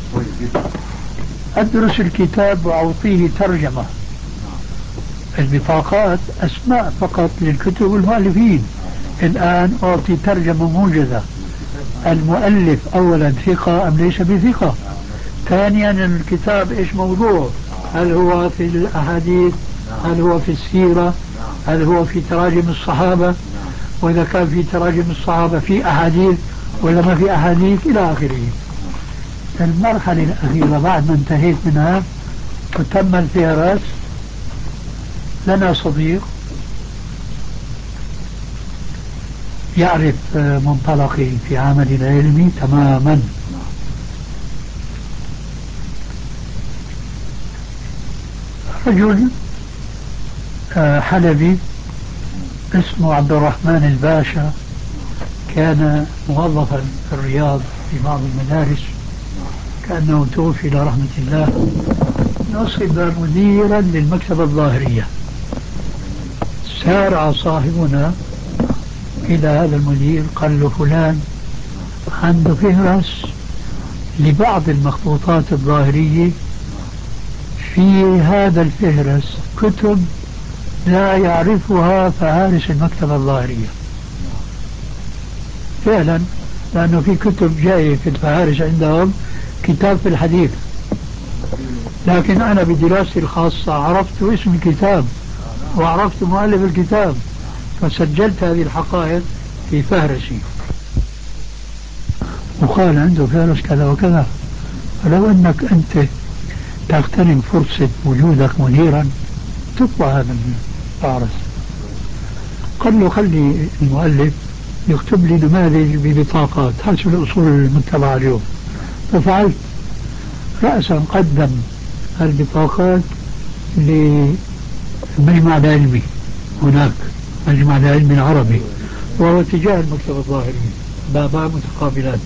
أدرس الكتاب وأعطيه ترجمة. البطاقات أسماء فقط للكتب والمؤلفين، الآن أعطي ترجمة موجزة. المؤلف أولا ثقة أم ليس بثقة؟ ثانيا الكتاب إيش موضوع؟ هل هو في الأحاديث؟ هل هو في السيرة؟ هل هو في تراجم الصحابة؟ وإذا كان في تراجم الصحابة في أحاديث ولا ما في أحاديث إلى آخره. المرحلة الأخيرة بعد ما انتهيت منها وتم الفهرس، لنا صديق يعرف منطلقي في عملي العلمي تماما. رجل حلبي اسمه عبد الرحمن الباشا، كان موظفا في الرياض في بعض المدارس، كأنه توفي إلى رحمة الله. نصب مديرا للمكتبة الظاهرية. سارع صاحبنا إلى هذا المدير قال له فلان عنده فهرس لبعض المخطوطات الظاهرية، في هذا الفهرس كتب لا يعرفها فهارس المكتبة الظاهرية. فعلا، لأنه في كتب جاية في الفهارس عندهم كتاب في الحديث، لكن أنا بدراستي الخاصة عرفت اسم الكتاب وعرفت مؤلف الكتاب، فسجلت هذه الحقائق في فهرسي. وقال عنده فهرس كذا وكذا، فلو أنك أنت تغتنم فرصة وجودك مديرا تطبع هذا الفهرس. قال له خلي المؤلف يكتب لي نماذج ببطاقات حسب الأصول المتبعة اليوم. ففعلت. رأسا قدم البطاقات للمجمع العلمي هناك، المجمع العلمي العربي، وهو تجاه المكتبة الظاهرية، بابا متقابلان.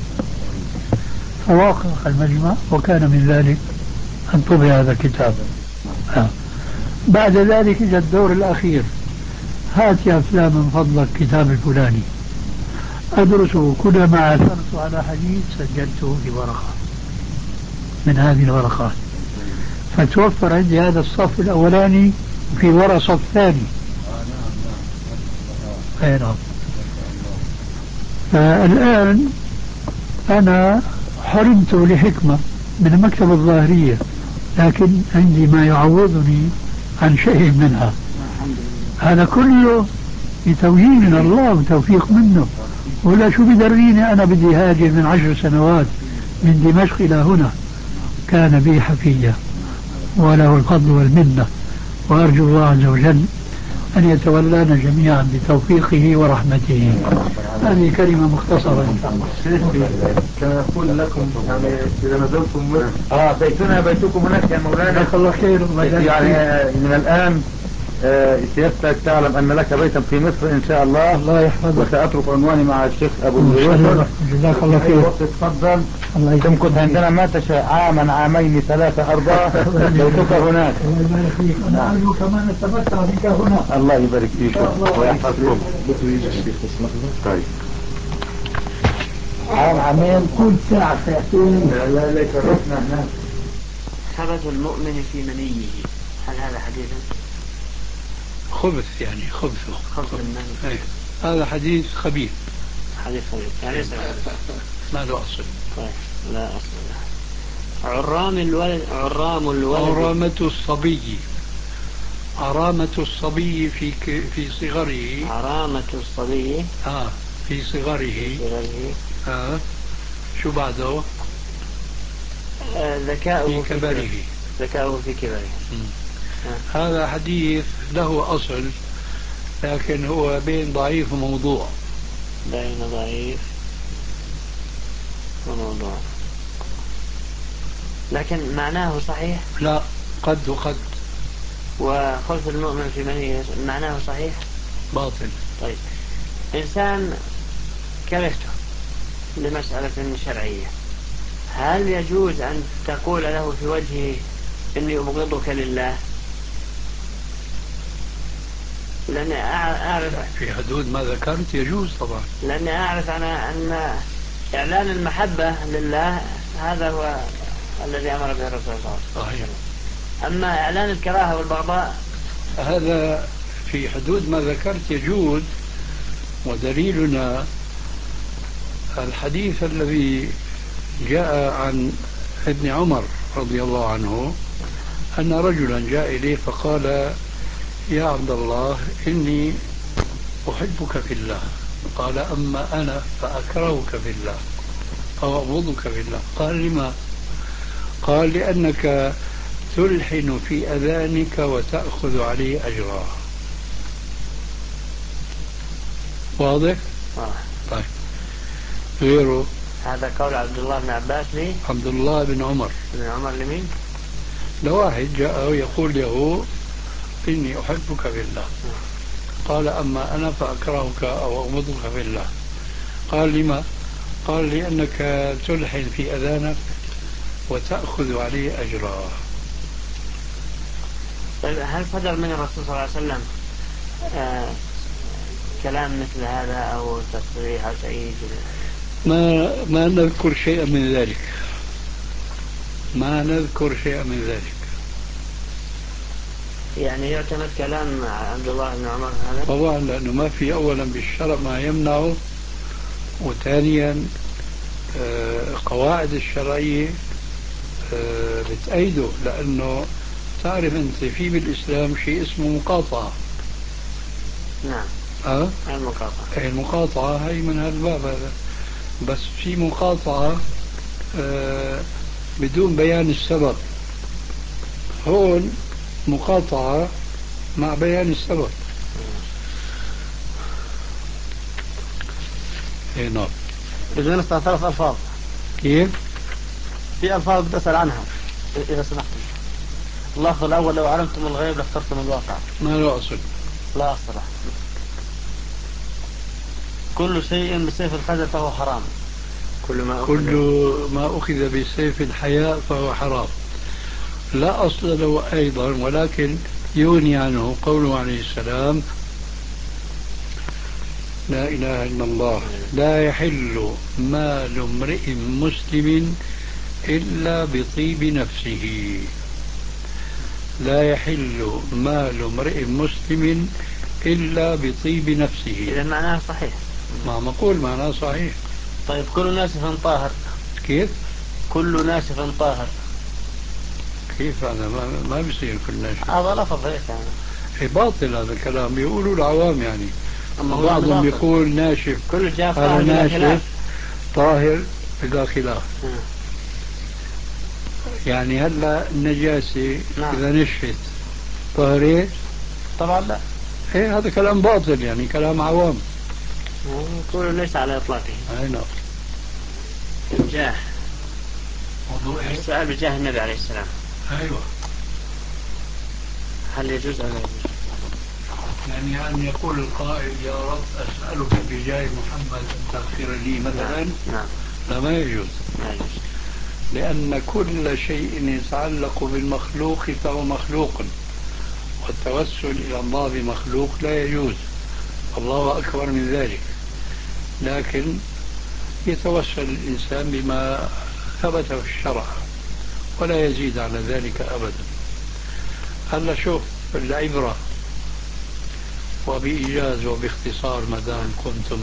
فوافق المجمع وكان من ذلك أن طبع هذا الكتاب. بعد ذلك إجا الدور الأخير، هات يا فلان من فضلك كتاب الفلاني، أدرسه. كلما عثرت على حديث سجلته في ورقة من هذه الورقات، فتوفر عندي هذا الصف الأولاني في وراء صف ثاني. نعم. فالآن أنا حرمت لحكمة من المكتبة الظاهرية، لكن عندي ما يعوضني عن شيء منها. هذا كله بتوجيه من الله وتوفيق منه، ولا شو بدريني أنا بدي هاجر من 10 سنوات من دمشق إلى هنا. كان بي حفية وله الفضل والمنة، وأرجو الله عز وجل أن يتولانا جميعا بتوفيقه ورحمته. هذه كلمة مختصرة إن شاء الله. كما يقول لكم يعني إذا نزلتم مصر بيتنا بيتكم هناك يا مولانا. جزاك الله خير. يعني من الآن سيادتك تعلم أن لك بيتا في مصر إن شاء الله. الله يحفظك. وسأترك عنواني مع الشيخ أبو الزيوت. جزاك الله خير. تفضل تمكث عندنا ما تشاء، عاما، عامين، 3، 4. بيتك هناك. الله يبارك فيك. أنا أرجو كمان نتمتع بك هنا. الله يبارك فيكم ويحفظكم. طيب عامين كل ساعة ساعتين. لا لك رحنا هناك. خبث المؤمن في منيه، هل هذا حديث؟ خبث يعني خبثه. خبث المني. هذا حديث خبيث. حديث خبيث يعني ما له أصل. طيب لا أصل له. عرامة الصبي. عرامة الصبي في صغره. عرامة الصبي في صغره. شو بعده؟ ذكاؤه في كبره. ذكاؤه في كبره. هذا حديث له أصل، لكن هو بين ضعيف وموضوع. بين ضعيف وموضوع، لكن معناه صحيح. لا، قد وقد. وخلف المؤمن في منيه معناه صحيح باطل. طيب، إنسان كرهته لمسألة شرعية، هل يجوز أن تقول له في وجهه إني أبغضك لله؟ لأني أعرف في حدود ما ذكرت يجوز طبعا، لأني أعرف أنا أن إعلان المحبة لله هذا هو الذي أمر به الرسول صلى الله عليه وسلم. أما إعلان الكراهة والبغضاء هذا في حدود ما ذكرت يجوز. ودليلنا الحديث الذي جاء عن ابن عمر رضي الله عنه أن رجلا جاء إليه فقال: يا عبد الله إني أحبك في الله. قال: أما أنا فأكرهك في الله أو أبغضك في الله. قال: لما؟ قال: لأنك تلحن في أذانك وتأخذ عليه أجرا. واضح؟ طيب، غيره. هذا قول عبد الله بن عباس لي؟ عبد الله بن عمر. بن عمر لمين؟ لواحد جاء يقول له: إني أحبك في الله. قال: أما أنا فأكرهك أو أبغضك في الله. قال: لما؟ قال: لأنك تلحن في أذانك وتأخذ عليه أجرا. هل صدر من الرسول صلى الله عليه وسلم كلام مثل هذا أو تصريح أو شيء؟ ما نذكر شيئا من ذلك. ما نذكر شيئا من ذلك. يعني يعتمد كلام عبد الله بن عمر هذا؟ طبعا، لأنه ما في أولا بالشرع ما يمنعه، وثانيا قواعد الشرعية بتأيده، لأنه تعرف أنت في بالإسلام شيء اسمه مقاطعة. نعم. المقاطعة. المقاطعة هي من هالباب هذا، بس في مقاطعة بدون بيان السبب. هون مقاطعة مع بيان السبب. نعم. بدون 3 ألفاظ. كيف؟ في ألفاظ بتسأل عنها إذا سمحت. اللفظ الأول لو علمتم الغيب لاخترتم الواقع. ما له أصل. لا أصل له. كل شيء بسيف القدر فهو حرام. كل ما أخذ بسيف الحياء فهو حرام. لا أصل له أيضا، ولكن يغني عنه قوله عليه السلام: لا إله إلا الله لا يحل مال امرئ مسلم إلا بطيب نفسه. لا يحل مال امرئ مسلم إلا بطيب نفسه. إذا معناه صحيح. ما مقول معناه صحيح. طيب كل ناسف طاهر. كيف؟ كل ناسف طاهر. كيف هذا؟ ما بيصير كل ناشف. هذا لفظ هيك يعني. باطل هذا الكلام، بيقولوا العوام يعني. بعضهم يقول ناشف، كل جاف هذا ناشف طاهر بلا خلاف. يعني هلا النجاسة إذا نشفت طاهرين؟ طبعا لا. إيه هذا كلام باطل يعني، كلام عوام. كله ليس على إطلاقه. أي نعم. الجاه. السؤال بجاه النبي عليه السلام. أيوة. هل يجوز أو لا يجوز؟ يعني أن يقول القائل: يا رب أسألك بجاه محمد أن تغفر لي مثلا. نعم. لا، ما يجوز. ما يجوز. لأن كل شيء يتعلق بالمخلوق فهو مخلوق، والتوسل إلى الله بمخلوق لا يجوز. الله أكبر من ذلك. لكن يتوسل الإنسان بما ثبت في الشرع ولا يزيد على ذلك أبدا. هلا شوف العبرة، وبإيجاز وباختصار ما دام كنتم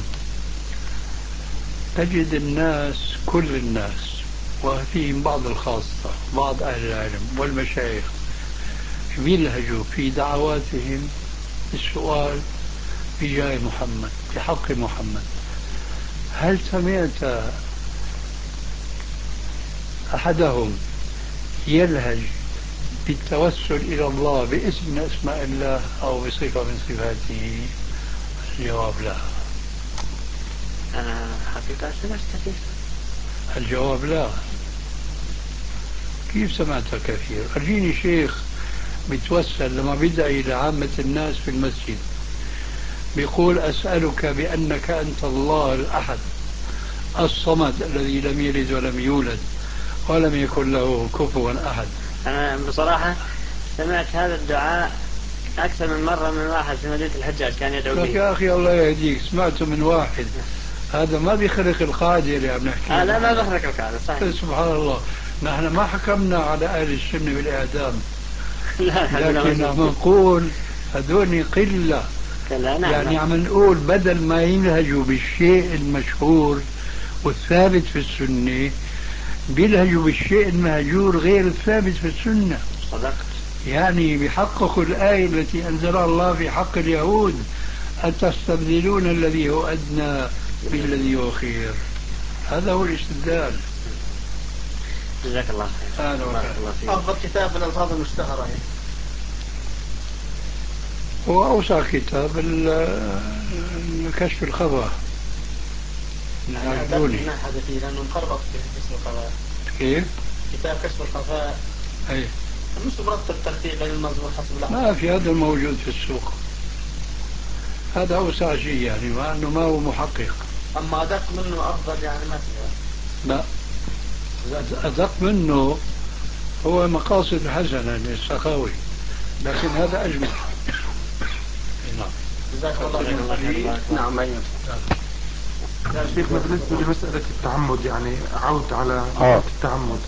تجد الناس، كل الناس وفيهم بعض الخاصة، بعض أهل العلم والمشايخ بيلهجوا في دعواتهم السؤال بجاه محمد، بحق محمد. هل سمعت أحدهم يلهج بالتوسل إلى الله باسم من أسماء الله أو بصفة من صفاته؟ الجواب لا. أنا حقيقة سمعت كثير. الجواب لا. كيف سمعت كثير؟ أرجيني شيخ بيتوسل لما بدعي لعامة الناس في المسجد بيقول: أسألك بأنك أنت الله الأحد الصمد الذي لم يلد ولم يولد ولم يكن له كفوا أحد. أنا بصراحة سمعت هذا الدعاء أكثر من مرة من واحد في مدينة الحجاج كان يدعو به. يا أخي الله يهديك، سمعته من واحد، هذا ما بيخرق القاعدة اللي عم نحكي. لا ما بخرق القاعدة صحيح. سبحان الله، نحن ما حكمنا على أهل السنة بالإعدام، لكن عم نقول هذول قلة. يعني عم نقول بدل ما ينهجوا بالشيء المشهور والثابت في السنة بيلهجوا بالشيء المهجور غير الثابت في السنة. صدقت. يعني بيحققوا الآية التي أنزلها الله في حق اليهود: أتستبدلون الذي هو أدنى بالذي هو خير. هذا هو الاستبدال. جزاك الله خير. أفضل كتاب من الألفاظ المشتهرة هو أوسع كتاب كشف الخفاء. عجبوني حدثي لأنه مخربط في اسم الخفاء. كيف؟ كتاب كشف الخفاء. أي مش مرتب ترتيب بين المضمون حسب الأحوال. ما في هذا الموجود في السوق. هذا أوسع شيء يعني، مع أنه ما هو محقق. أما أدق منه أفضل يعني ما فيها. لا، أدق منه هو مقاصد حسنة للسخاوي، لكن هذا أجمل. نعم. جزاك الله خير. نعم. يا شيخنا بالنسبة لمسألة التعمد، يعني عود على التعمد،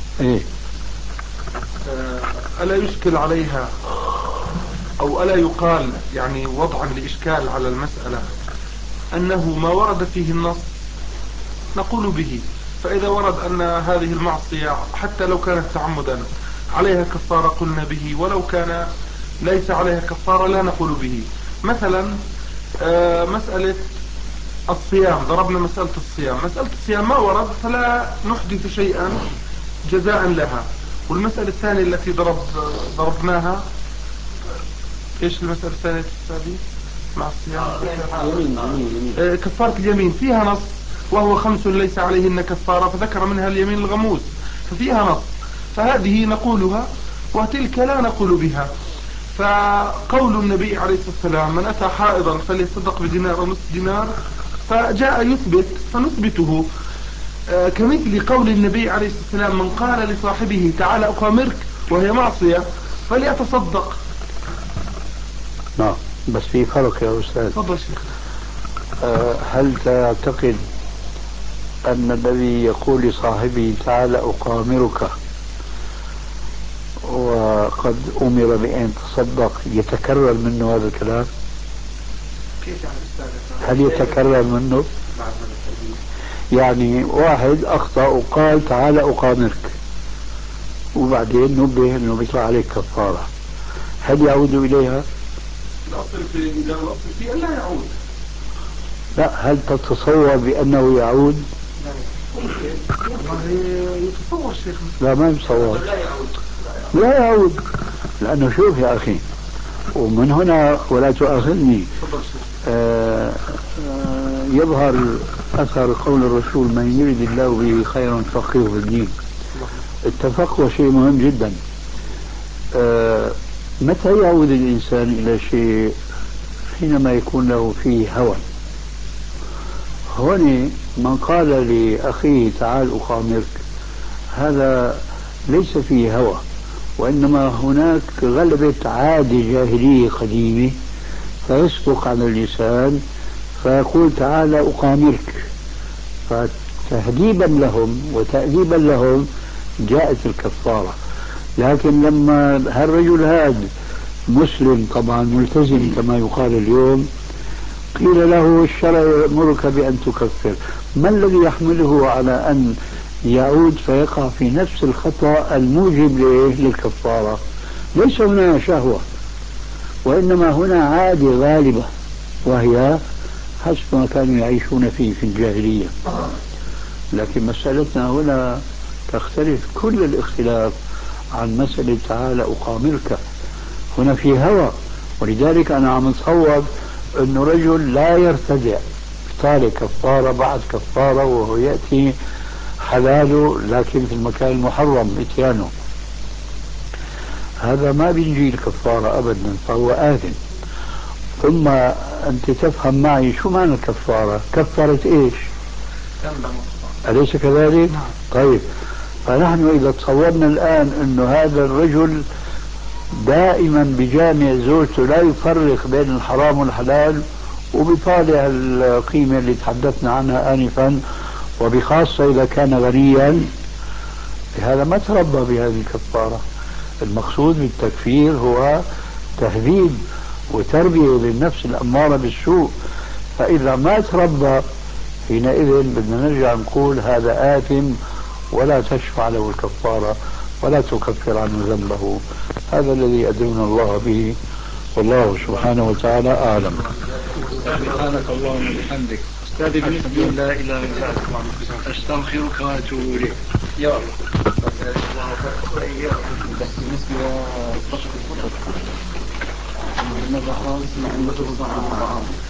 ألا يشكل عليها أو ألا يقال يعني وضعا لإشكال على المسألة أنه ما ورد فيه النص نقول به، فإذا ورد أن هذه المعصية حتى لو كانت تعمدا عليها كفارة قلنا به، ولو كان ليس عليها كفارة لا نقول به. مثلا مسألة الصيام، ضربنا مسألة الصيام ما ورد فلا نحدث شيئا جزاء لها. والمسألة الثانية التي ضربناها، ايش المسألة الثانية مع الصيام؟ كفارة اليمين فيها نص: وهو 5 ليس عليهن كفارة، فذكر منها اليمين الغموس، ففيها نص، فهذه نقولها وتلك لا نقول بها. فقول النبي عليه الصلاة والسلام من أتى حائضا فليتصدق بدينار أو نصف دينار، فجاء يثبت فنثبته. كمثل قول النبي عليه الصلاة والسلام من قال لصاحبه تعال أقامرك وهي معصية فليتصدق. نعم، بس في فرق يا أستاذ. تفضل شيخ. هل تعتقد أن الذي يقول لصاحبه تعال أقامرك وقد أمر بأن تصدق يتكرر منه هذا الكلام؟ كيف يعني أستاذ؟ هل يتكرر منه؟ يعني واحد أخطأ وقال تعال أقامرك وبعدين نبه أنه بيطلع عليك كفارة، هل يعود إليها؟ الأصل في أن لا يعود. لا، هل تتصور بأنه يعود؟ يتصور شيخنا. لا، ما يتصور. لا يعود. لأنه شوف يا أخي، ومن هنا ولا تؤاخذني، يظهر أثر قول الرسول من يريد الله به خيرا فقهه في الدين. التفقه شيء مهم جدا. متى يعود الإنسان إلى شيء؟ حينما يكون له فيه هوى. هنا من قال لأخيه تعال أقامرك هذا ليس فيه هوى، وإنما هناك غلبة عادة جاهلية قديمة فيصدق على اللسان فيقول تعال أقامرك، فتهذيبا لهم وتأديبا لهم جاءت الكفارة. لكن لما هالرجل هذا مسلم طبعا ملتزم كما يقال اليوم، قيل له الشرع يأمرك بأن تكفر، ما الذي يحمله على أن يعود فيقع في نفس الخطأ الموجب للكفارة؟ ليس هنا شهوة، وإنما هنا عادة غالبة وهي حسب ما كانوا يعيشون فيه في الجاهلية. لكن مسألتنا هنا تختلف كل الاختلاف عن مسألة تعالى أقامرك. هنا في هوى، ولذلك أنا عم أتصور أنه رجل لا يرتدع طالع كفارة بعد كفارة وهو يأتي حلاله لكن في المكان المحرم اتيانه، هذا ما بينجي الكفارة أبدا، فهو آثم. ثم أنت تفهم معي شو معنى الكفارة؟ كفرت إيش؟ أليس كذلك؟ طيب، فنحن إذا تصورنا الآن أنه هذا الرجل دائما بجامع زوجته لا يفرق بين الحرام والحلال وبطالع القيمة اللي تحدثنا عنها آنفا، وبخاصة إذا كان غنيا، هذا ما تربى بهذه الكفارة. المقصود بالتكفير هو تهذيب وتربية للنفس الأمارة بالسوء، فإذا ما تربى حينئذ بدنا نرجع نقول هذا آثم ولا تشفع له الكفارة ولا تكفر عنه ذنبه. هذا الذي أدرنا الله به، والله سبحانه وتعالى أعلم. سبحانك اللهم وبحمدك أستاذي بالنسبة لا إله إلا أنت أستغفرك وأتوب إليك. يا الله. بس بالنسبة للبشر الفطر ماذا خالص مع الطعام